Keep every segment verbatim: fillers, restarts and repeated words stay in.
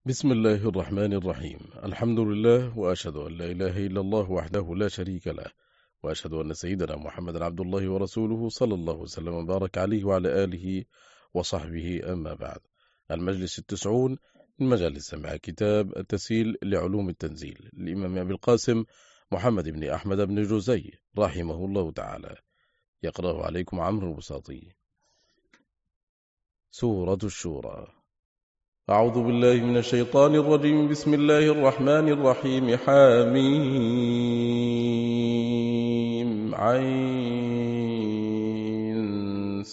بسم الله الرحمن الرحيم. الحمد لله، وأشهد أن لا إله إلا الله وحده لا شريك له، وأشهد أن سيدنا محمد عبد الله ورسوله صلى الله وسلم وبارك عليه وعلى آله وصحبه، أما بعد. المجلس التسعون من مجالس سماع كتاب التسهيل لعلوم التنزيل للإمام أبي القاسم محمد بن أحمد بن جوزي رحمه الله تعالى. يقرأ عليكم عمرو البساطي. سورة الشورى. أعوذ بالله من الشيطان الرجيم. بسم الله الرحمن الرحيم. حميم عين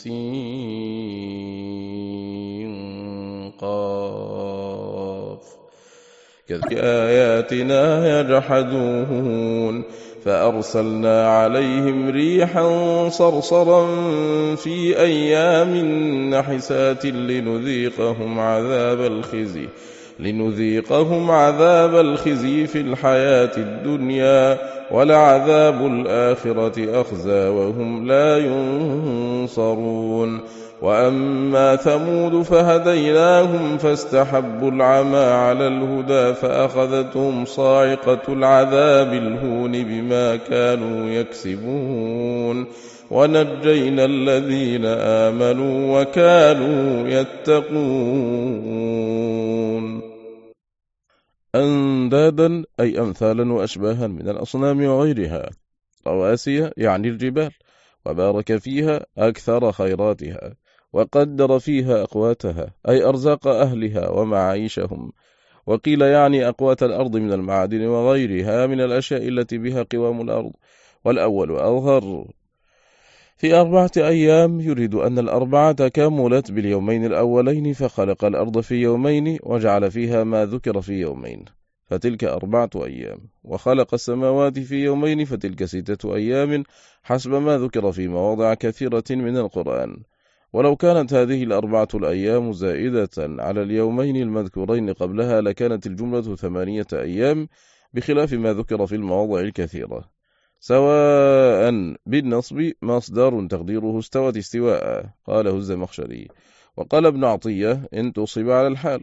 سين قاف كذلك آياتنا يجحدون فأرسلنا عليهم ريحا صرصرا في أيام نحسات لنذيقهم عذاب الخزي لنذيقهم عذاب الخزي في الحياة الدنيا ولعذاب الآخرة أخزى وهم لا ينصرون. وأما ثمود فهديناهم فاستحبوا العمى على الهدى فأخذتهم صاعقة العذاب الهون بما كانوا يكسبون ونجينا الذين آمنوا وكانوا يتقون. أندادا أي أمثالا وأشباها من الأصنام وغيرها، رواسي يعني الجبال، وبارك فيها أكثر خيراتها، وقدر فيها أقواتها أي أرزاق أهلها ومعايشهم. وقيل يعني أقوات الأرض من المعادن وغيرها من الأشياء التي بها قوام الأرض، والأول أظهر. في أربعة أيام يريد أن الأربعة كملت باليومين الأولين، فخلق الأرض في يومين وجعل فيها ما ذكر في يومين، فتلك أربعة أيام. وخلق السماوات في يومين، فتلك ستة أيام حسب ما ذكر في مواضع كثيرة من القرآن. ولو كانت هذه الأربعة الأيام زائدة على اليومين المذكورين قبلها لكانت الجملة ثمانية أيام، بخلاف ما ذكر في المواضع الكثيرة. سواء بالنصب مصدر تقديره استوت استواء، قاله الزمخشري. وقال ابن عطية إن تصب على الحال.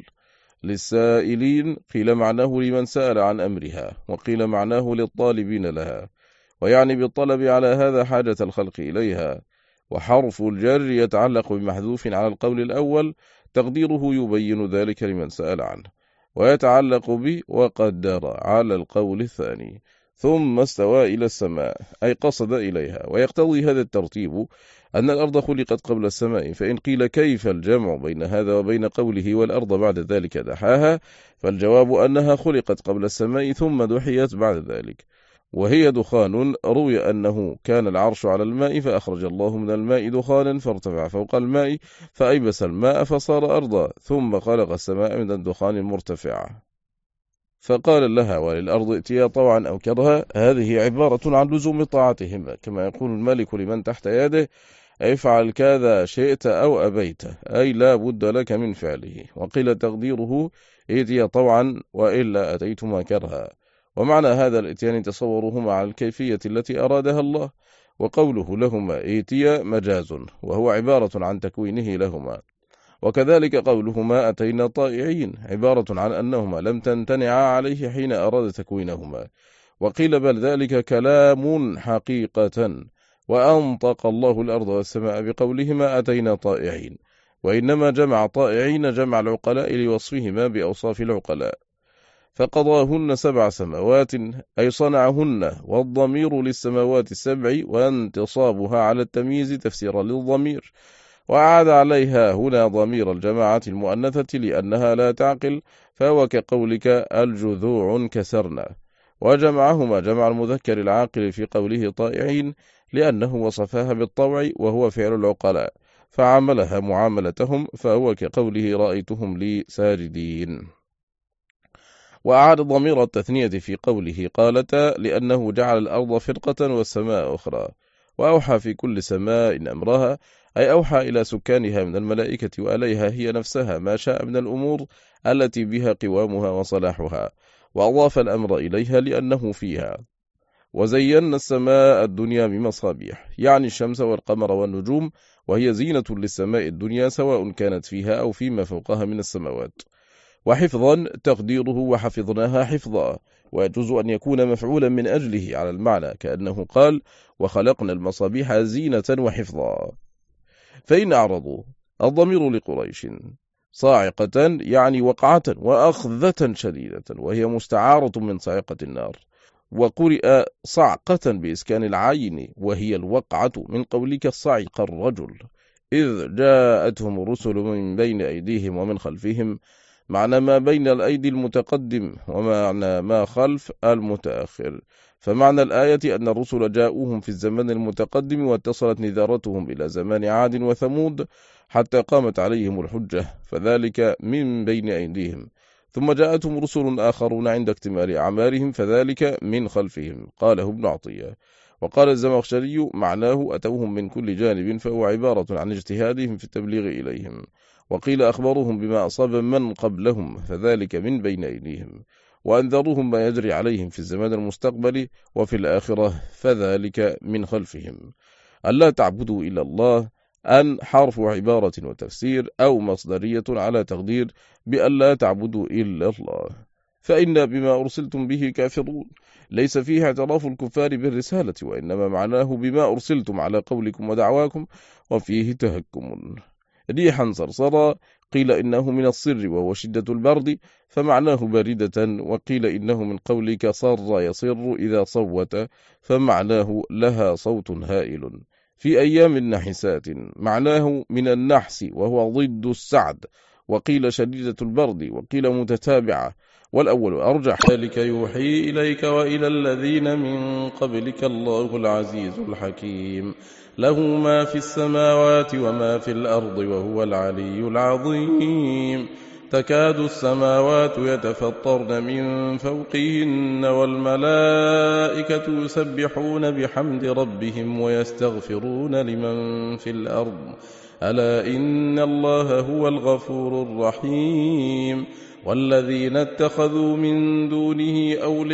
للسائلين قيل معناه لمن سأل عن أمرها، وقيل معناه للطالبين لها، ويعني بالطلب على هذا حاجة الخلق إليها. وحرف الجر يتعلق بمحذوف على القول الأول، تقديره يبين ذلك لمن سأل عنه، ويتعلق ب وقدر على القول الثاني. ثم استوى إلى السماء أي قصد إليها. ويقتضي هذا الترتيب أن الأرض خلقت قبل السماء، فإن قيل كيف الجمع بين هذا وبين قوله والأرض بعد ذلك دحاها، فالجواب أنها خلقت قبل السماء ثم دحيت بعد ذلك. وهي دخان، روي أنه كان العرش على الماء فأخرج الله من الماء دخانا فارتفع فوق الماء فأيبس الماء فصار أرضا، ثم خلق السماء من الدخان المرتفع فقال لها وللأرض ائتيا طوعا أو كرها. هذه عبارة عن لزوم طاعتهما، كما يقول الملك لمن تحت يده افعل كذا شئت أو أبيت، أي لا بد لك من فعله. وقيل تقديره ائتيا طوعا وإلا أتيتما كرها. ومعنى هذا الاتيان تصورهما على الكيفية التي أرادها الله. وقوله لهما ائتيا مجاز، وهو عبارة عن تكوينه لهما. وكذلك قولهما أتينا طائعين عبارة عن أنهما لم تمتنعا عليه حين أراد تكوينهما. وقيل بل ذلك كلام حقيقة، وأنطق الله الأرض والسماء بقولهما أتينا طائعين، وإنما جمع طائعين جمع العقلاء لوصفهما بأوصاف العقلاء. فقضاهن سبع سماوات أي صنعهن، والضمير للسماوات السبع وانتصابها على التمييز تفسيرا للضمير. وأعاد عليها هنا ضمير الجماعة المؤنثة لأنها لا تعقل، فهو كقولك الجذوع كسرنا. وجمعهما جمع المذكر العاقل في قوله طائعين لأنه وصفها بالطوع وهو فعل العقلاء، فعملها معاملتهم، فهو كقوله رأيتهم لي ساجدين. وأعاد ضمير التثنية في قوله قالتا لأنه جعل الأرض فرقة والسماء أخرى. وأوحى في كل سماء أمرها أي أوحى إلى سكانها من الملائكة وإليها هي نفسها ما شاء من الأمور التي بها قوامها وصلاحها، وأضاف الأمر إليها لأنه فيها. وزينا السماء الدنيا بمصابيح، يعني الشمس والقمر والنجوم، وهي زينة للسماء الدنيا سواء كانت فيها أو فيما فوقها من السماوات. وحفظا تقديره وحفظناها حفظا، ويجوز أن يكون مفعولا من أجله على المعنى، كأنه قال وخلقنا المصابيح زينة وحفظا. فإن أعرضوا الضمير لقريش صاعقة يعني وقعة وأخذة شديدة، وهي مستعارة من صاعقة النار، وقرئ صعقة بإسكان العين وهي الوقعة من قولك صعق الرجل إذ جاءتهم الرسل من بين أيديهم ومن خلفهم، معنى ما بين الأيدي المتقدم ومعنى ما خلف المتأخر. فمعنى الآية أن الرسل جاءوهم في الزمن المتقدم واتصلت نذارتهم إلى زمان عاد وثمود حتى قامت عليهم الحجة، فذلك من بين أيديهم، ثم جاءتهم رسل آخرون عند اكتمال أعمارهم فذلك من خلفهم. قاله ابن عطية. وقال الزمخشري معناه أتوهم من كل جانب، فهو عبارة عن اجتهادهم في التبليغ إليهم. وقيل أخبرهم بما أصاب من قبلهم فذلك من بين أيديهم، وأنذرهم ما يجري عليهم في الزمان المستقبل وفي الآخرة فذلك من خلفهم. ألا تعبدوا إلا الله أن حرف عبارة وتفسير أو مصدرية على تقدير بأن لا تعبدوا إلا الله، فإن بما أرسلتم به كافرون ليس فيه اعتراف الكفار بالرسالة، وإنما معناه بما أرسلتم على قولكم ودعواكم، وفيه تهكم. ريحا صرصرا قيل إنه من الصر وهو شدة البرد فمعناه باردة، وقيل إنه من قولك صر يصر إذا صوت فمعناه لها صوت هائل. في أيام نحسات معناه من النحس وهو ضد السعد، وقيل شديدة البرد، وقيل متتابعة، والأول أرجح. ذلك يوحي إليك وإلى الذين من قبلك الله العزيز الحكيم، له ما في السماوات وما في الأرض وهو العلي العظيم. تكاد السماوات يتفطرن من فوقهن والملائكة يسبحون بحمد ربهم ويستغفرون لمن في الأرض، ألا إن الله هو الغفور الرحيم. والذين اتخذوا من دونه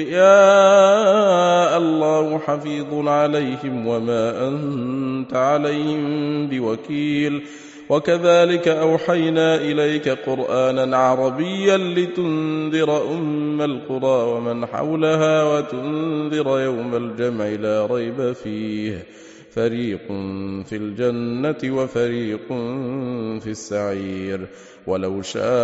أولياء الله حفيظ عليهم وما أنت عليهم بوكيل. وكذلك أوحينا إليك قرآنا عربيا لتنذر أم القرى ومن حولها وتنذر يوم الجمع لا ريب فيه، فريق في الجنة وفريق في السعير. ولو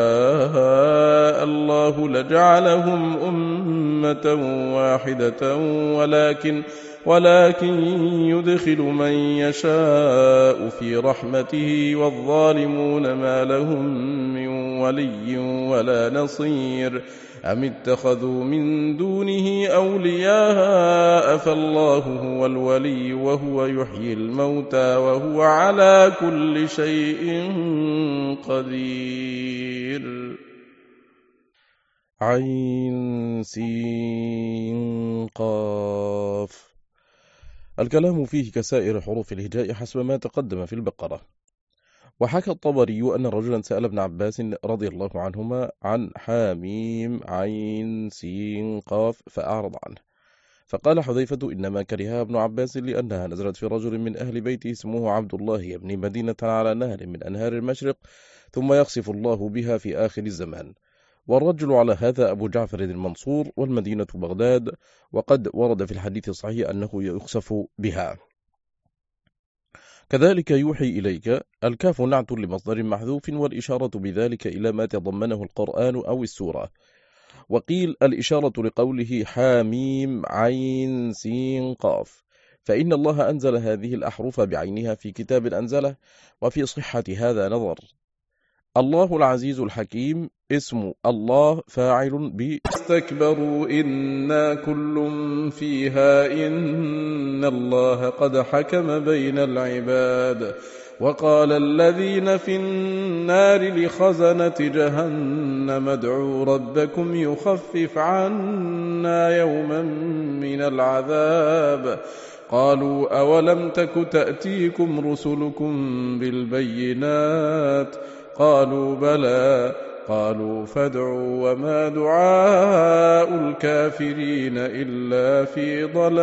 شاء الله لجعلهم أمة واحدة ولكن ولكن يدخل من يشاء في رحمته والظالمون ما لهم من ولي ولا نصير. أم اتخذوا من دونه أولياء فالله هو الولي وهو يحيي الموتى وهو على كل شيء قدير. عين سين قاف. الكلام فيه كسائر حروف الهجاء حسب ما تقدم في البقرة. وحكى الطبري أن رجلا سأل ابن عباس رضي الله عنهما عن حاميم عين سين قاف فأعرض عنه، فقال حذيفة إنما كرهها ابن عباس لأنها نزلت في رجل من أهل بيته اسمه عبد الله يبني مدينة على نهر من أنهار المشرق ثم يخسف الله بها في آخر الزمان، والرجل على هذا أبو جعفر المنصور والمدينة بغداد، وقد ورد في الحديث الصحيح أنه يخسف بها. كذلك يوحي إليك الكاف نعت لمصدر محذوف، والإشارة بذلك إلى ما تضمنه القرآن أو السورة. وقيل الإشارة لقوله حاميم عين سين قاف، فإن الله أنزل هذه الأحرف بعينها في كتاب أنزله، وفي صحة هذا نظر. الله العزيز الحكيم اسم الله فاعل ب استكبروا إنا كل فيها إن الله قد حكم بين العباد. وقال الذين في النار لخزنة جهنم ادعوا ربكم يخفف عنا يوما من العذاب. قالوا أولم تك تأتيكم رسلكم بالبينات قالوا بلى قالوا فادعوا وما دعاء الكافرين إلا في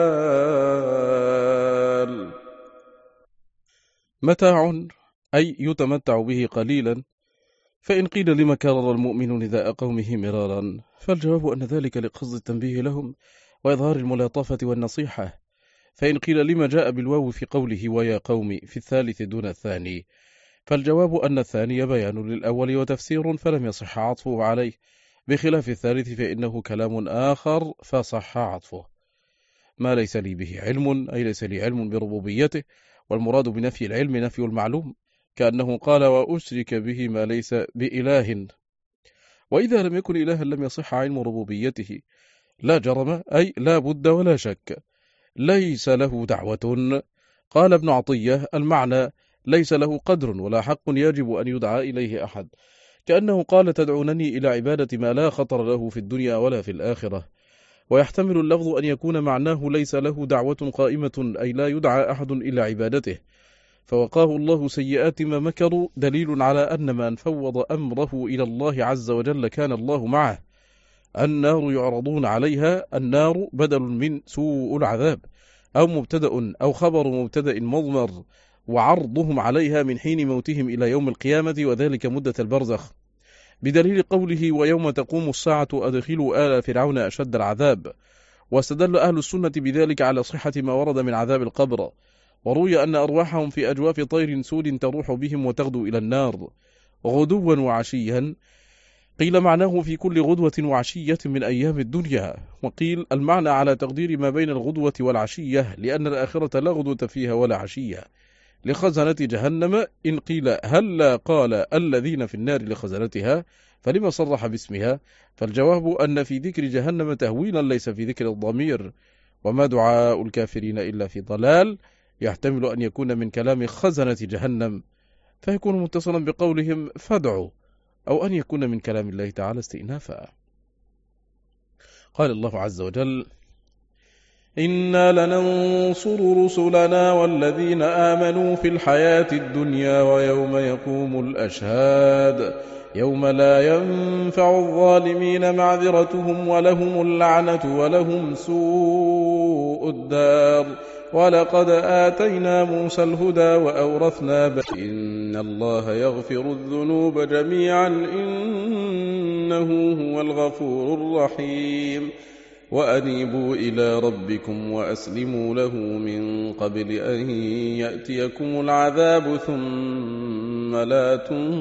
ضلال. متاع أي يتمتع به قليلا، فإن قيل لما كرر المؤمن نداء قومه مرارا، فالجواب أن ذلك لقصد التنبيه لهم وإظهار الملاطفة والنصيحة. فإن قيل لما جاء بالواو في قوله ويا قوم في الثالث دون الثاني، فالجواب أن الثاني بيان للأول وتفسير فلم يصح عطفه عليه، بخلاف الثالث فإنه كلام آخر فصح عطفه. ما ليس لي به علم، أي ليس لي علم بربوبيته، والمراد بنفي العلم نفي المعلوم، كأنه قال وأشرك به ما ليس بإله. وإذا لم يكن إلها لم يصح علم ربوبيته، لا جرم، أي لا بد ولا شك. ليس له دعوة. قال ابن عطية المعنى ليس له قدر ولا حق يجب أن يدعى إليه أحد، كأنه قال تدعونني إلى عبادة ما لا خطر له في الدنيا ولا في الآخرة. ويحتمل اللفظ أن يكون معناه ليس له دعوة قائمة، أي لا يدعى أحد إلى عبادته، فوقاه الله سيئات ما مكروا، دليل على أن من فوض أمره إلى الله عز وجل كان الله معه. النار يعرضون عليها، النار بدل من سوء العذاب، أو مبتدأ أو خبر مبتدأ مضمر، وعرضهم عليها من حين موتهم إلى يوم القيامة، وذلك مدة البرزخ، بدليل قوله ويوم تقوم الساعة أدخلوا آل فرعون أشد العذاب. واستدل أهل السنة بذلك على صحة ما ورد من عذاب القبر، وروي أن أرواحهم في أجواف طير سود تروح بهم وتغدو إلى النار غدوا وعشيا. قيل معناه في كل غدوة وعشية من أيام الدنيا، وقيل المعنى على تقدير ما بين الغدوة والعشية، لأن الآخرة لا غدوة فيها ولا عشية لخزنة جهنم. إن قيل هل قال الذين في النار لخزنتها، فلما صرح باسمها؟ فالجواب أن في ذكر جهنم تهويلا ليس في ذكر الضمير، وما دعاء الكافرين إلا في ضلال، يحتمل أن يكون من كلام خزنة جهنم فيكون متصلا بقولهم فادعوا، أو أن يكون من كلام الله تعالى استئنافا. قال الله عز وجل إنا لننصر رسلنا والذين آمنوا في الحياة الدنيا ويوم يقوم الأشهاد يوم لا ينفع الظالمين معذرتهم ولهم اللعنة ولهم سوء الدار. ولقد آتينا موسى الهدى وأورثنا بني إن الله يغفر الذنوب جميعا إنه هو الغفور الرحيم. وأنيبوا إلى ربكم وأسلموا له من قبل أن يأتيكم العذاب ثم لا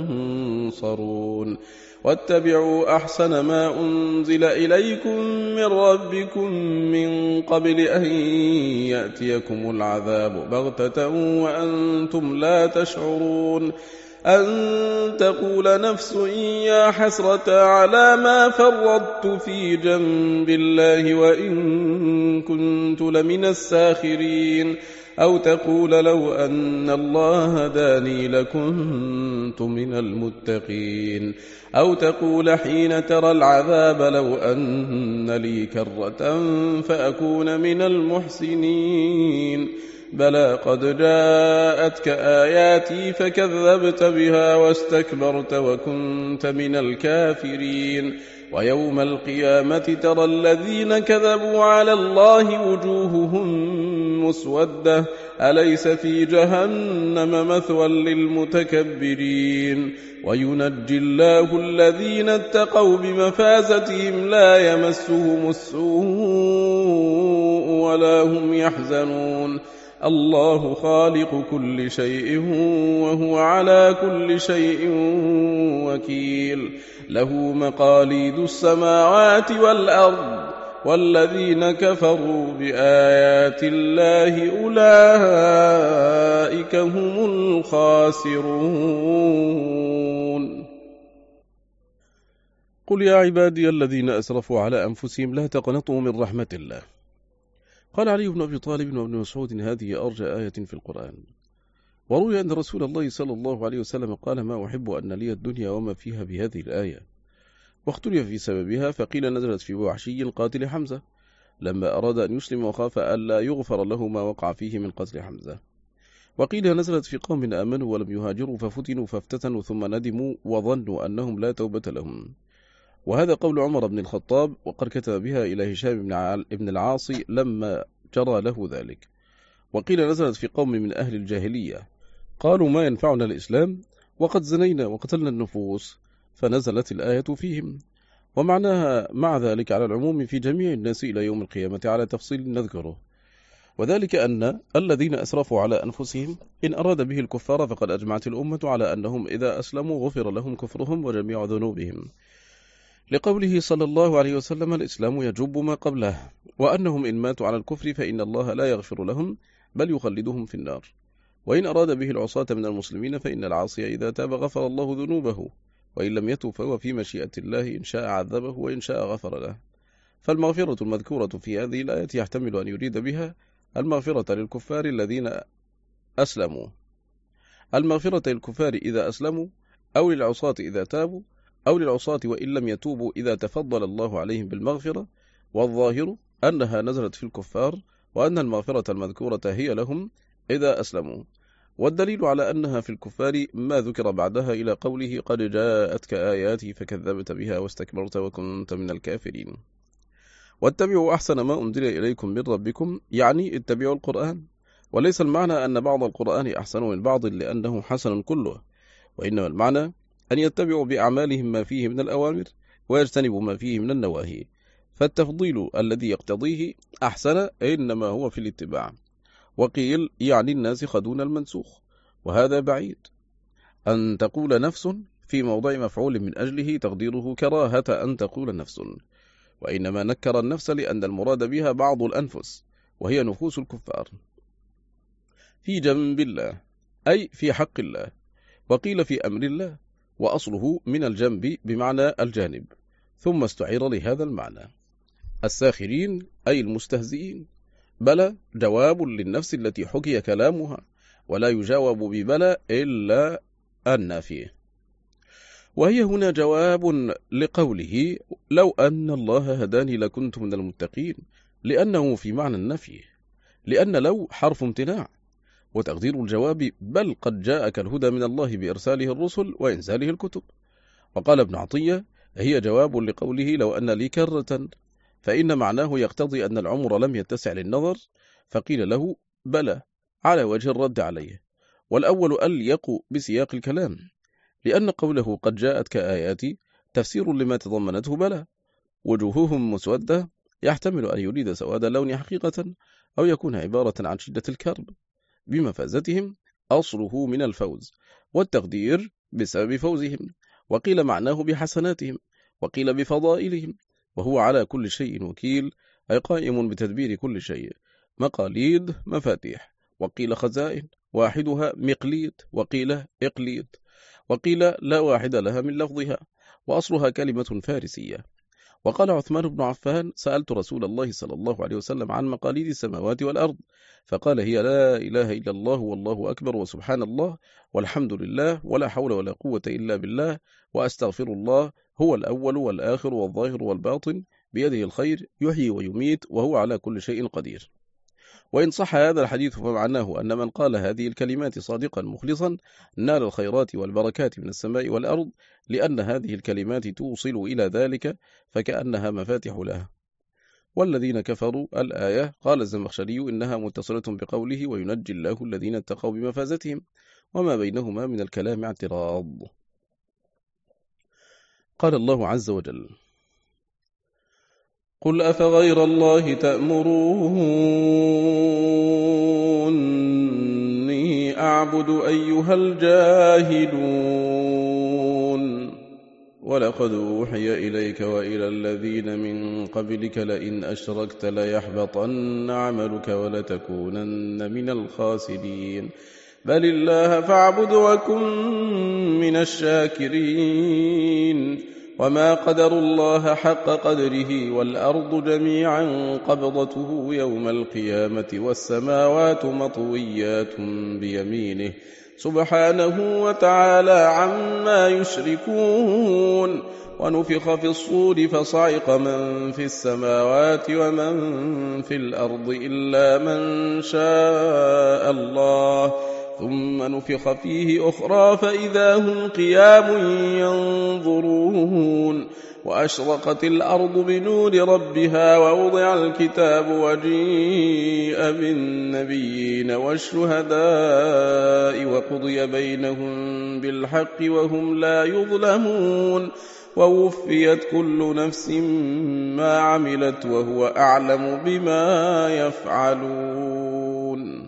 تنصرون. واتبعوا أحسن ما أنزل إليكم من ربكم من قبل أن يأتيكم العذاب بغتة وأنتم لا تشعرون. أن تقول نفس يا حسرة على ما فرطت في جنب الله وإن كنت لمن الساخرين. أو تقول لو أن الله هداني لكنت من المتقين. أو تقول حين ترى العذاب لو أن لي كرة فأكون من المحسنين. بلى قد جاءتك آياتي فكذبت بها واستكبرت وكنت من الكافرين. ويوم القيامة ترى الذين كذبوا على الله وجوههم مسودة أليس في جهنم مثوى للمتكبرين. وينجي الله الذين اتقوا بمفازتهم لا يمسهم السوء ولا هم يحزنون. الله خالق كل شيء وهو على كل شيء وكيل. له مقاليد السماوات والأرض والذين كفروا بآيات الله أولئك هم الخاسرون. قل يا عبادي الذين أسرفوا على أنفسهم لا تقنطوا من رحمة الله. قال علي بن أبي طالب وابن مسعود هذه أرجى آية في القرآن. وروي أن رسول الله صلى الله عليه وسلم قال ما أحب أن لي الدنيا وما فيها بهذه الآية، واختلف في سببها، فقيل نزلت في وحشي قاتل حمزة لما أراد أن يسلم وخاف ألا يغفر له ما وقع فيه من قتل حمزة. وقيل نزلت في قوم آمنوا ولم يهاجروا ففتنوا فافتتنوا ثم ندموا وظنوا أنهم لا توبة لهم. وهذا قول عمر بن الخطاب، وقد كتب بها إلى هشام بن العاصي لما جرى له ذلك. وقيل نزلت في قوم من أهل الجاهلية قالوا ما ينفعنا الإسلام وقد زنينا وقتلنا النفوس فنزلت الآية فيهم، ومعناها مع ذلك على العموم في جميع الناس إلى يوم القيامة على تفصيل نذكره، وذلك أن الذين أسرفوا على أنفسهم إن أراد به الكفار فقد أجمعت الأمة على أنهم إذا أسلموا غفر لهم كفرهم وجميع ذنوبهم، لقوله صلى الله عليه وسلم: الإسلام يجب ما قبله، وأنهم إن ماتوا على الكفر فإن الله لا يغفر لهم بل يخلدهم في النار. وإن أراد به العصاة من المسلمين فإن العاصي إذا تاب غفر الله ذنوبه، وإن لم يتب فهو في مشيئة الله إن شاء عذبه وإن شاء غفر له. فالمغفرة المذكورة في هذه الآية يحتمل أن يريد بها المغفرة للكفار الذين أسلموا، المغفرة للكفار إذا أسلموا، أو للعصاة إذا تابوا، أو للعصاة وإن لم يتوبوا إذا تفضل الله عليهم بالمغفرة. والظاهر أنها نزلت في الكفار، وأن المغفرة المذكورة هي لهم إذا أسلموا. والدليل على أنها في الكفار ما ذكر بعدها إلى قوله: قد جاءتك آياتي فكذبت بها واستكبرت وكنت من الكافرين. واتبعوا أحسن ما أنزل إليكم من ربكم، يعني اتبعوا القرآن، وليس المعنى أن بعض القرآن أحسن من بعض لأنه حسن كله، وإنما المعنى أن يتبعوا بأعمالهم ما فيه من الأوامر ويجتنبوا ما فيه من النواهي، فالتفضيل الذي يقتضيه أحسن إنما هو في الاتباع. وقيل يعني الناسخ دون المنسوخ، وهذا بعيد أن تقول نفس في موضع مفعول من أجله تقديره كراهة أن تقول نفس، وإنما نكر النفس لأن المراد بها بعض الأنفس وهي نفوس الكفار في جنب الله أي في حق الله، وقيل في أمر الله، وأصله من الجنب بمعنى الجانب، ثم استعير لهذا المعنى. الساخرين أي المستهزئين. بلى جواب للنفس التي حكي كلامها، ولا يجاوب ببلى إلا النافية، وهي هنا جواب لقوله: لو أن الله هداني لكنت من المتقين، لأنه في معنى النفي، لأن لو حرف امتناع، وتقدير الجواب: بل قد جاءك الهدى من الله بإرساله الرسل وإنزاله الكتب. وقال ابن عطية: هي جواب لقوله: لو أن لي كرة، فإن معناه يقتضي أن العمر لم يتسع للنظر، فقيل له: بلى، على وجه الرد عليه. والأول أليق بسياق الكلام، لأن قوله قد جاءتك آياتي تفسير لما تضمنته بلى. وجوههم مسودة يحتمل أن يريد سواد اللون حقيقة، أو يكون عبارة عن شدة الكرب بمفازتهم، أصله من الفوز، والتقدير بسبب فوزهم. وقيل معناه بحسناتهم، وقيل بفضائلهم، وهو على كل شيء وكيل، أي قائم بتدبير كل شيء. مقاليد مفاتيح، وقيل خزائن، واحدها مقليد، وقيل إقليد، وقيل لا واحد لها من لفظها، وأصلها كلمة فارسية. وقال عثمان بن عفان: سألت رسول الله صلى الله عليه وسلم عن مقاليد السماوات والأرض، فقال: هي لا إله إلا الله والله أكبر وسبحان الله والحمد لله ولا حول ولا قوة إلا بالله وأستغفر الله، هو الأول والآخر والظاهر والباطن، بيده الخير، يحيي ويميت، وهو على كل شيء قدير. وإن صح هذا الحديث فمعناه أن من قال هذه الكلمات صادقا مخلصا نال الخيرات والبركات من السماء والأرض، لأن هذه الكلمات توصل إلى ذلك، فكأنها مفاتح لها. والذين كفروا الآية، قال الزمخشري: إنها متصلة بقوله: وينجي الله الذين اتقوا بمفازتهم، وما بينهما من الكلام اعتراض. قال الله عز وجل: قل أفغير الله تأمروني أعبد أيها الجاهلون ولقد أوحي إليك وإلى الذين من قبلك لئن أشركت ليحبطن عملك ولتكونن من الخاسرين بل الله فاعبد وكن من الشاكرين وما قدروا الله حق قدره والأرض جميعا قبضته يوم القيامة والسماوات مطويات بيمينه سبحانه وتعالى عما يشركون ونفخ في الصور فصعق من في السماوات ومن في الأرض إلا من شاء الله ثم نفخ فيه أخرى فإذا هم قيام ينظرون وأشرقت الأرض بنور ربها ووضع الكتاب وجيء بالنبيين والشهداء وقضي بينهم بالحق وهم لا يظلمون ووفيت كل نفس ما عملت وهو أعلم بما يفعلون.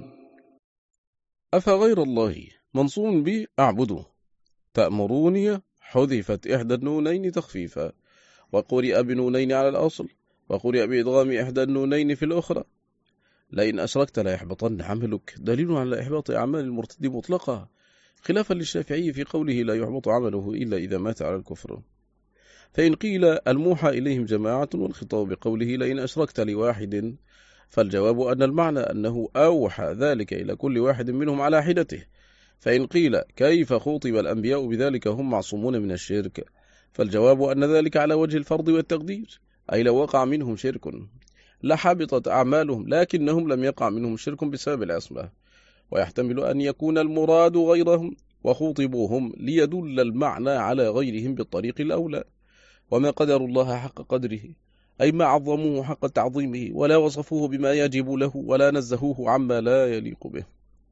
أفغير الله منصوب به أعبده، تأمروني حذفت إحدى النونين تخفيفا، وقرئ بنونين على الأصل، وقرئ بإدغام إحدى النونين في الأخرى. لئن أشركت لا يحبطن عملك، دليل على إحباط أعمال المرتد مطلقة، خلافا للشافعي في قوله لا يحبط عمله إلا إذا مات على الكفر. فإن قيل الموحى إليهم جماعة والخطاب بقوله لئن أشركت لواحد، فالجواب أن المعنى أنه أوحى ذلك إلى كل واحد منهم على حدته. فإن قيل كيف خوطب الأنبياء بذلك هم معصومون من الشرك، فالجواب أن ذلك على وجه الفرض والتقدير، أي لو وقع منهم شرك لحبطت أعمالهم، لكنهم لم يقع منهم شرك بسبب العصمة. ويحتمل أن يكون المراد غيرهم وخوطبوهم ليدل المعنى على غيرهم بالطريق الأولى. وما قدر الله حق قدره، أي ما عظموه حق تعظيمه، ولا وصفوه بما يجب له، ولا نزهوه عما لا يليق به.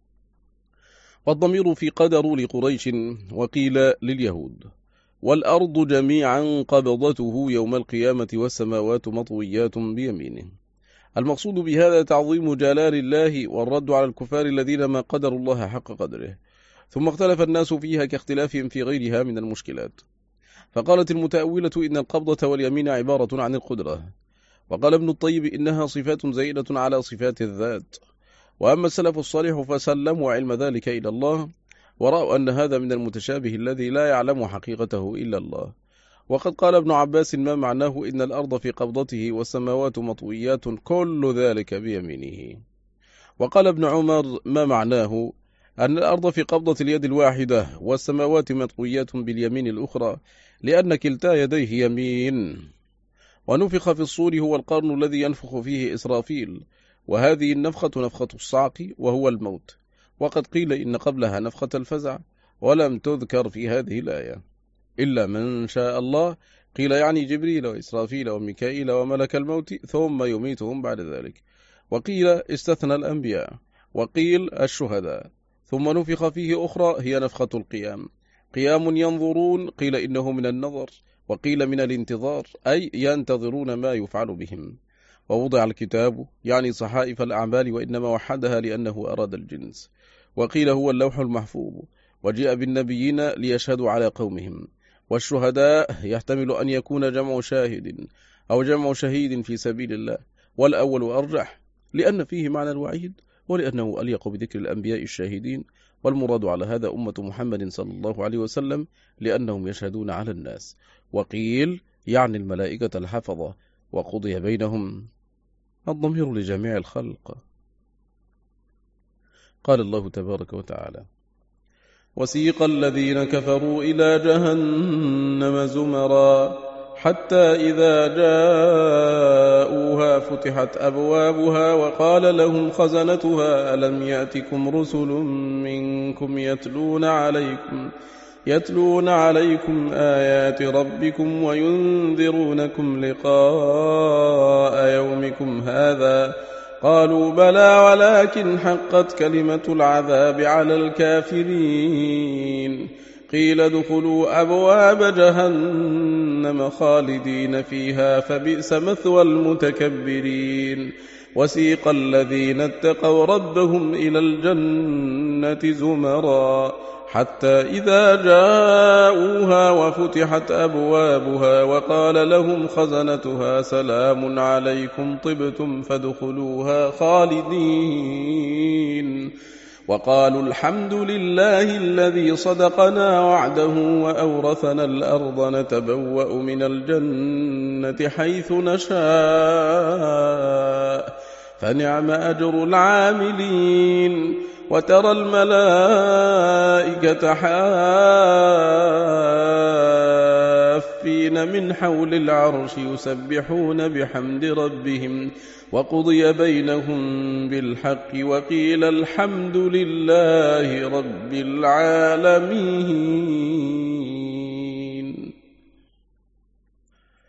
والضمير في قدر لقريش، وقيل لليهود. والأرض جميعا قبضته يوم القيامة والسماوات مطويات بيمينه. المقصود بهذا تعظيم جلال الله والرد على الكفار الذين ما قدروا الله حق قدره، ثم اختلف الناس فيها كاختلافهم في غيرها من المشكلات. فقالت المتأولة إن القبضة واليمين عبارة عن القدرة، وقال ابن الطيب إنها صفات زائدة على صفات الذات. وأما السلف الصالح فسلموا علم ذلك إلى الله، ورأوا أن هذا من المتشابه الذي لا يعلم حقيقته إلا الله. وقد قال ابن عباس ما معناه إن الأرض في قبضته والسماوات مطويات كل ذلك بيمينه. وقال ابن عمر ما معناه أن الأرض في قبضة اليد الواحدة والسماوات مطويات باليمين الأخرى، لأن كلتا يديه يمين. ونفخ في الصور هو القرن الذي ينفخ فيه إسرافيل، وهذه النفخة نفخة الصعق وهو الموت. وقد قيل إن قبلها نفخة الفزع، ولم تذكر في هذه الآية إلا من شاء الله، قيل يعني جبريل وإسرافيل وميكائيل وملك الموت، ثم يميتهم بعد ذلك. وقيل استثنى الأنبياء، وقيل الشهداء. ثم نفخ فيه أخرى هي نفخة القيام، قيام ينظرون، قيل إنه من النظر، وقيل من الانتظار، أي ينتظرون ما يفعل بهم. ووضع الكتاب يعني صحائف الأعمال، وإنما وحدها لأنه أراد الجنس. وقيل هو اللوح المحفوظ. وجاء بالنبيين ليشهدوا على قومهم. والشهداء يحتمل أن يكون جمع شاهد أو جمع شهيد في سبيل الله، والأول أرجح لأن فيه معنى الوعيد، ولأنه أليق بذكر الأنبياء الشاهدين. والمراد على هذا أمة محمد صلى الله عليه وسلم، لأنهم يشهدون على الناس. وقيل يعني الملائكة الحفظة، وقضي بينهم. الضمير لجميع الخلق. قال الله تبارك وتعالى: وسيق الذين كفروا إلى جهنم زمرا حتى إذا جاءوها فتحت أبوابها وقال لهم خزنتها ألم يأتكم رسل منكم يتلون عليكم يتلون عليكم آيات ربكم وينذرونكم لقاء يومكم هذا؟ قالوا بلى ولكن حقت كلمة العذاب على الكافرين. قيل ادخلوا أبواب جهنم خالدين فيها فبئس مثوى المتكبرين. وسيق الذين اتقوا ربهم إلى الجنة زمرا حتى إذا جاءوها وفتحت أبوابها وقال لهم خزنتها سلام عليكم طبتم فادخلوها خالدين. وقالوا الحمد لله الذي صدقنا وعده وأورثنا الأرض نتبوأ من الجنة حيث نشاء فنعم أجر العاملين. وترى الملائكة حافين من حول العرش يسبحون بحمد ربهم وقضي بينهم بالحق وقيل الحمد لله رب العالمين.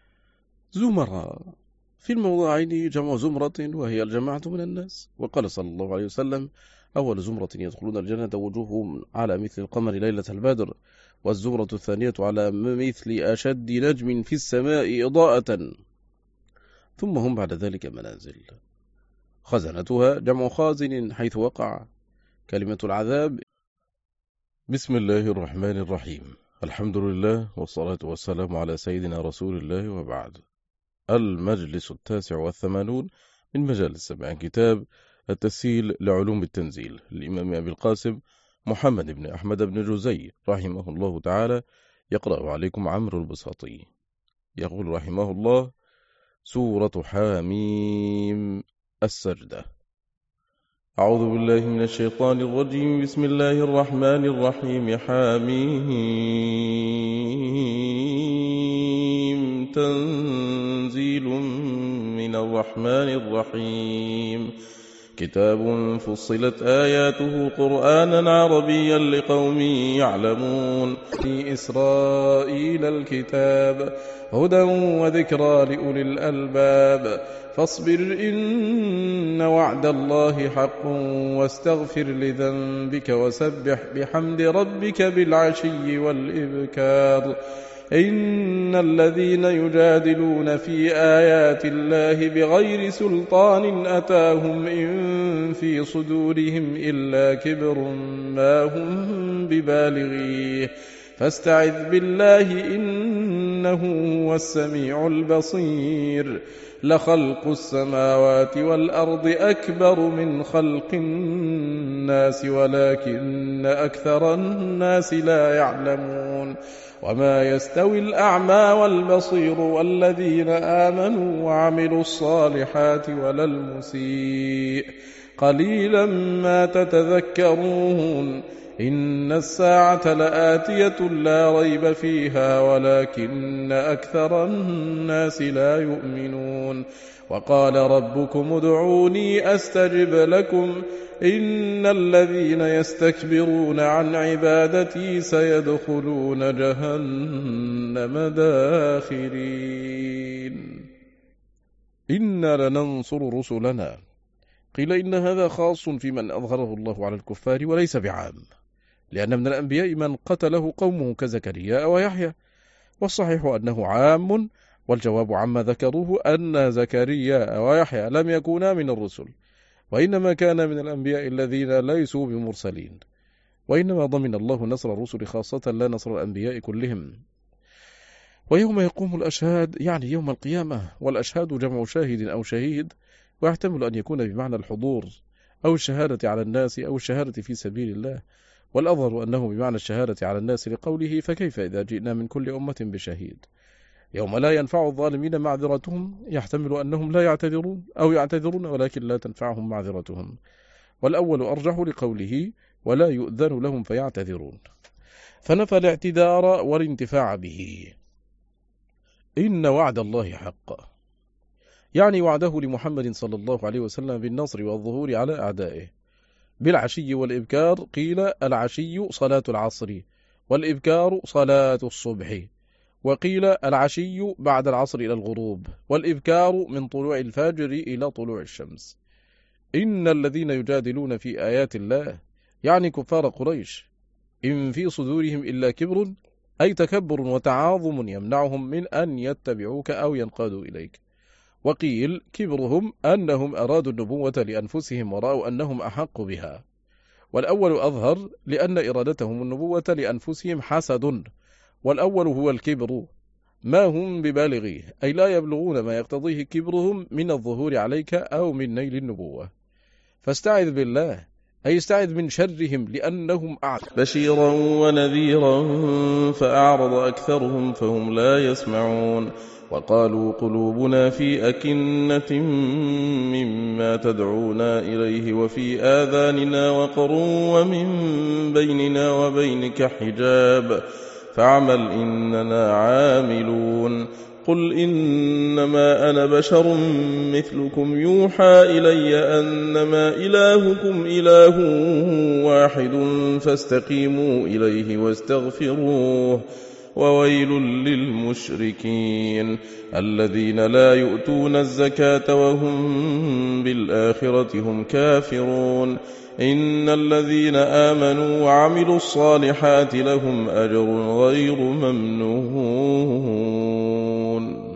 زمراء في الموضعين جمع زمرة وهي الجماعة من الناس. وقال صلى الله عليه وسلم: أول زمرة يدخلون الجنة وجوههم على مثل القمر ليلة البدر، والزمرة الثانية على مثل أشد نجم في السماء إضاءة، ثم هم بعد ذلك منازل. خزنتها جمع خازن حيث وقع. كلمة العذاب. بسم الله الرحمن الرحيم. الحمد لله والصلاة والسلام على سيدنا رسول الله، وبعد. المجلس التاسع والثمانون من مجالس سماع كتاب التسهيل لعلوم التنزيل للإمام أبي القاسم محمد بن أحمد بن جزي رحمه الله تعالى، يقرأ عليكم عمرو البساطي. يقول رحمه الله: سورة حاميم السجدة. أعوذ بالله من الشيطان الرجيم. بسم الله الرحمن الرحيم. حاميم تنزيل من الرحمن الرحيم. كتاب فصلت آياته قرآنا عربيا لقوم يعلمون. في إسرائيل الكتاب هدى وذكرى لأولي الألباب. فاصبر إن وعد الله حق واستغفر لذنبك وسبح بحمد ربك بالعشي والإبكار. إن الذين يجادلون في آيات الله بغير سلطان أتاهم إن في صدورهم إلا كبر ما هم ببالغيه فاستعذ بالله إنه هو السميع البصير. لخلق السماوات والأرض أكبر من خلق الناس ولكن أكثر الناس لا يعلمون. وما يستوي الأعمى والبصير والذين آمنوا وعملوا الصالحات ولا المسيء قليلا ما تتذكرون. إن الساعة لآتية لا ريب فيها ولكن أكثر الناس لا يؤمنون. وقال ربكم ادعوني أستجب لكم إن الذين يستكبرون عن عبادتي سيدخلون جهنم داخرين. إنا لننصر رسلنا. قيل إن هذا خاص في من أظهره الله على الكفار وليس بعام، لأن من الأنبياء من قتله قومه كزكريا ويحيى، والصحيح أنه عام، والجواب عما ذكروه أن زكريا ويحيى لم يكونا من الرسل، وإنما كان من الأنبياء الذين ليسوا بمرسلين، وإنما ضمن الله نصر الرسل خاصة لا نصر الأنبياء كلهم. ويوم يقوم الأشهاد يعني يوم القيامة، والأشهاد جمع شاهد أو شهيد، ويحتمل أن يكون بمعنى الحضور أو الشهادة على الناس أو الشهادة في سبيل الله، والأظهر أنه بمعنى الشهادة على الناس لقوله: فكيف إذا جئنا من كل أمة بشهيد. يوم لا ينفع الظالمين معذرتهم، يحتمل أنهم لا يعتذرون أو يعتذرون ولكن لا تنفعهم معذرتهم، والأول أرجح لقوله: ولا يؤذن لهم فيعتذرون، فنفى الاعتذار والانتفاع به. إن وعد الله حق، يعني وعده لمحمد صلى الله عليه وسلم بالنصر والظهور على أعدائه. بالعشي والإبكار قيل العشي صلاة العصر، والإبكار صلاة الصبح، وقيل العشي بعد العصر إلى الغروب، والإبكار من طلوع الفجر إلى طلوع الشمس. إن الذين يجادلون في آيات الله يعني كفار قريش، إن في صدورهم إلا كبر، أي تكبر وتعاظم يمنعهم من أن يتبعوك أو ينقادوا إليك. وقيل كبرهم أنهم أرادوا النبوة لأنفسهم ورأوا أنهم أحق بها، والأول أظهر لأن إرادتهم النبوة لأنفسهم حسد، والأول هو الكبر ما هم ببالغيه، أي لا يبلغون ما يقتضيه كبرهم من الظهور عليك أو من نيل النبوة. فاستعذ بالله، أي استعذ من شرهم لأنهم أعلم. بشيرا ونذيرا فأعرض أكثرهم فهم لا يسمعون. وقالوا قلوبنا في أكنة مما تدعونا إليه وفي آذاننا وقر ومن بيننا وبينك حجاب فاعمل إننا عاملون. قل إنما أنا بشر مثلكم يوحى إلي أنما إلهكم إله واحد فاستقيموا إليه واستغفروه وويل للمشركين الذين لا يؤتون الزكاة وهم بالآخرة هم كافرون إن الذين آمنوا وعملوا الصالحات لهم أجر غير ممنون.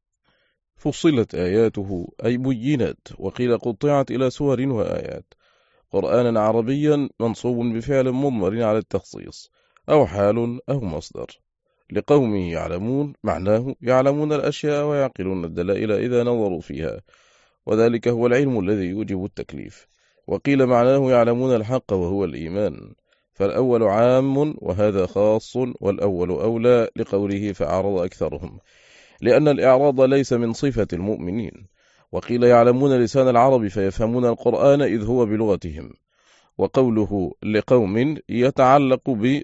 فصلت آياته أي بينت، وقيل قطعت إلى سور وآيات. قرآنا عربيا منصوب بفعل مضمر على التخصيص أو حال أو مصدر. لقومه يعلمون معناه يعلمون الأشياء ويعقلون الدلائل إذا نظروا فيها، وذلك هو العلم الذي يوجب التكليف. وقيل معناه يعلمون الحق وهو الإيمان، فالأول عام وهذا خاص، والأول أولى لقوله فأعرض أكثرهم، لأن الإعراض ليس من صفة المؤمنين. وقيل يعلمون لسان العرب فيفهمون القرآن إذ هو بلغتهم. وقوله لقوم يتعلق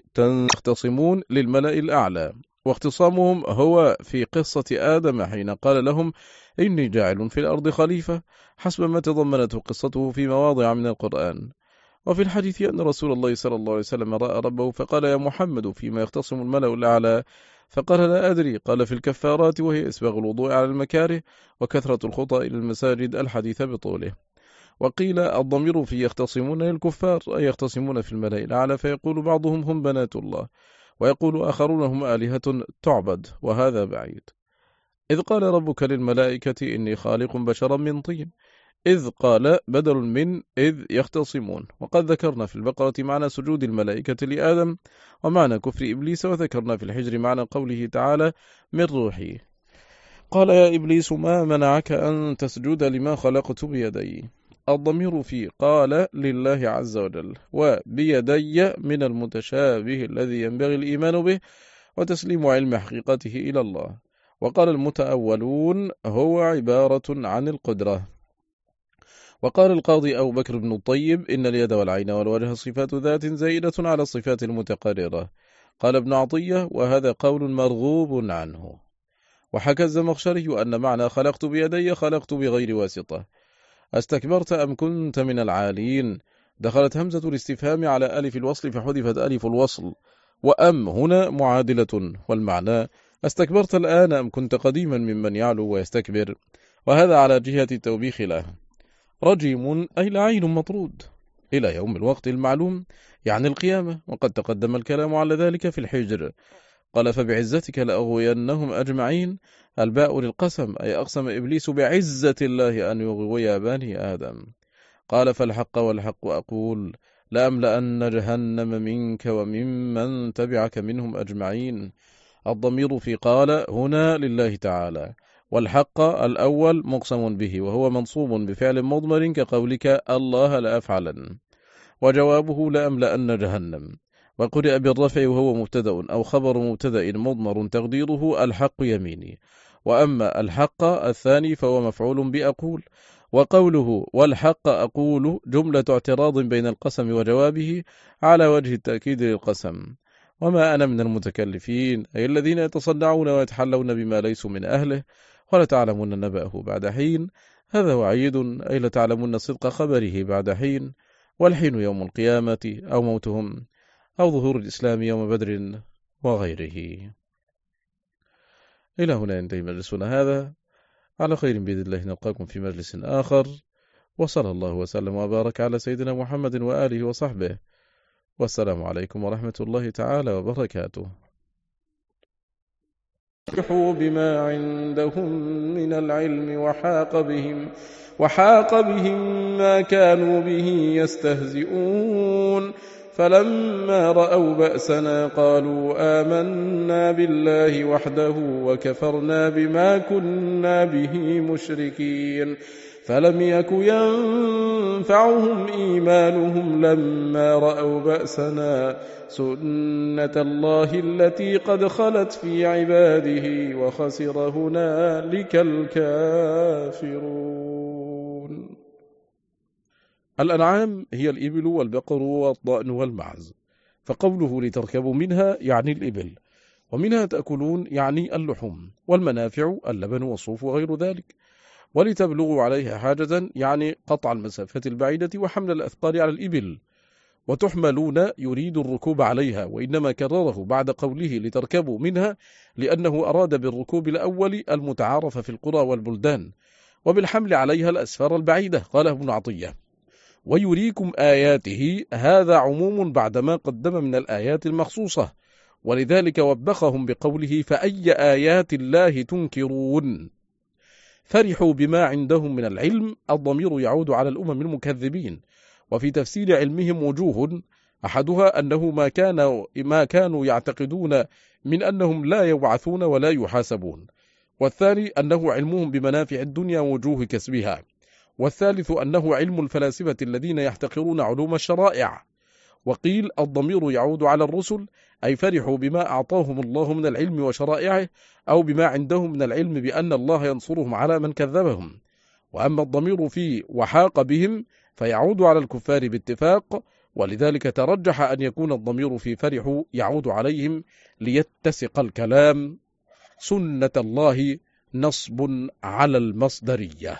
بتختصمون للملأ الأعلى، واختصامهم هو في قصة آدم حين قال لهم إني جاعل في الأرض خليفة، حسب ما تضمنته قصته في مواضع من القرآن. وفي الحديث أن رسول الله صلى الله عليه وسلم رأى ربه فقال يا محمد فيما يختصم الملأ الأعلى؟ فقال لا أدري، قال في الكفارات، وهي إسباغ الوضوء على المكاره وكثرة الخطى إلى المساجد، الحديث بطوله. وقيل الضمير في يختصمون للكفار، أي يختصمون في الملأ الأعلى، فيقول بعضهم هم بنات الله، ويقول آخرون هم آلهة تعبد، وهذا بعيد. إذ قال ربك للملائكة إني خالق بشرا من طين، إذ قال بدل من إذ يختصمون. وقد ذكرنا في البقرة معنى سجود الملائكة لآدم ومعنى كفر إبليس، وذكرنا في الحجر معنى قوله تعالى من روحي. قال يا إبليس ما منعك أن تسجد لما خلقت بيدي. الضمير في قال لله عز وجل، وبيدي من المتشابه الذي ينبغي الإيمان به وتسليم علم حقيقته إلى الله. وقال المتأولون هو عبارة عن القدرة. وقال القاضي أبو بكر بن الطيب إن اليد والعين والوجه صفات ذات زائدة على الصفات المتقررة. قال ابن عطية وهذا قول مرغوب عنه. وحكى الزمخشري أن معنى خلقت بيدي خلقت بغير واسطة. استكبرت أم كنت من العالين؟ دخلت همزة الاستفهام على ألف الوصل فحذفت ألف الوصل، وأم هنا معادلة، والمعنى استكبرت الآن أم كنت قديما ممن يعلو ويستكبر، وهذا على جهة التوبيخ له. رجيم أي لعين مطرود إلى يوم الوقت المعلوم، يعني القيامة، وقد تقدم الكلام على ذلك في الحجر. قال فبعزتك لأغوينهم أجمعين، الباء للقسم، أي أقسم إبليس بعزة الله أن يغوي بني آدم. قال فالحق والحق أقول لأملأن جهنم منك وممن تبعك منهم أجمعين. الضمير في قال هنا لله تعالى، والحق الأول مقسم به وهو منصوب بفعل مضمر كقولك الله لأفعلن، وجوابه لأملأن جهنم. وقرئ بالرفع وهو مبتدأ أو خبر مبتدأ مضمر تقديره الحق يميني. وأما الحق الثاني فهو مفعول بأقول. وقوله والحق أقول جملة اعتراض بين القسم وجوابه على وجه التأكيد للقسم. وما أنا من المتكلفين أي الذين يتصدعون ويتحلون بما ليسوا من أهله، ولتعلمون نبأه بعد حين. هذا وعيد أي لتعلمون صدق خبره بعد حين، والحين يوم القيامة أو موتهم أو ظهور الإسلام يوم بدر وغيره. إلى هنا ينتهي مجلسنا هذا، على خير بإذن الله نلقاكم في مجلس آخر، وصلى الله وسلم وبارك على سيدنا محمد وآله وصحبه، والسلام عليكم ورحمة الله تعالى وبركاته. فرحوا بما عندهم من العلم وحاق بهم وحاق بهم ما كانوا به يستهزئون. فلما رأوا بأسنا قالوا آمنا بالله وحده وكفرنا بما كنا به مشركين. فلم يك ينفعهم إيمانهم لما رأوا بأسنا سنة الله التي قد خلت في عباده وخسر هنالك الكافرون. الأنعام هي الإبل والبقر والضأن والمعز، فقوله لتركبوا منها يعني الإبل، ومنها تأكلون يعني اللحوم، والمنافع اللبن والصوف وغير ذلك، ولتبلغوا عليها حاجة يعني قطع المسافات البعيدة وحمل الأثقال على الإبل، وتحملون يريد الركوب عليها، وإنما كرره بعد قوله لتركبوا منها لأنه أراد بالركوب الأول المتعارف في القرى والبلدان، وبالحمل عليها الأسفار البعيدة. قال ابن عطية: ويريكم آياته، هذا عموم بعدما قدم من الآيات المخصوصة، ولذلك وبخهم بقوله: فأي آيات الله تنكرون. فرحوا بما عندهم من العلم، الضمير يعود على الأمم المكذبين، وفي تفسير علمهم وجوه، أحدها أنه ما كان ما كانوا يعتقدون من أنهم لا يبعثون ولا يحاسبون، والثاني أنه علمهم بمنافع الدنيا ووجوه كسبها، والثالث أنه علم الفلاسفة الذين يحتقرون علوم الشرائع. وقيل الضمير يعود على الرسل، أي فرحوا بما أعطاهم الله من العلم وشرائعه، أو بما عندهم من العلم بأن الله ينصرهم على من كذبهم. وأما الضمير في وحاق بهم فيعود على الكفار باتفاق، ولذلك ترجح أن يكون الضمير في فرحوا يعود عليهم ليتسق الكلام. سنة الله نصب على المصدرية.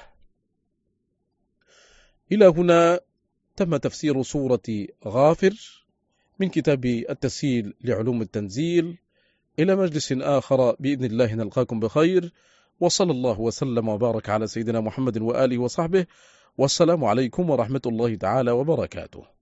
إلى هنا تم تفسير سورة غافر من كتاب التسهيل لعلوم التنزيل. إلى مجلس آخر بإذن الله نلقاكم بخير، وصلى الله وسلم وبارك على سيدنا محمد وآله وصحبه، والسلام عليكم ورحمة الله تعالى وبركاته.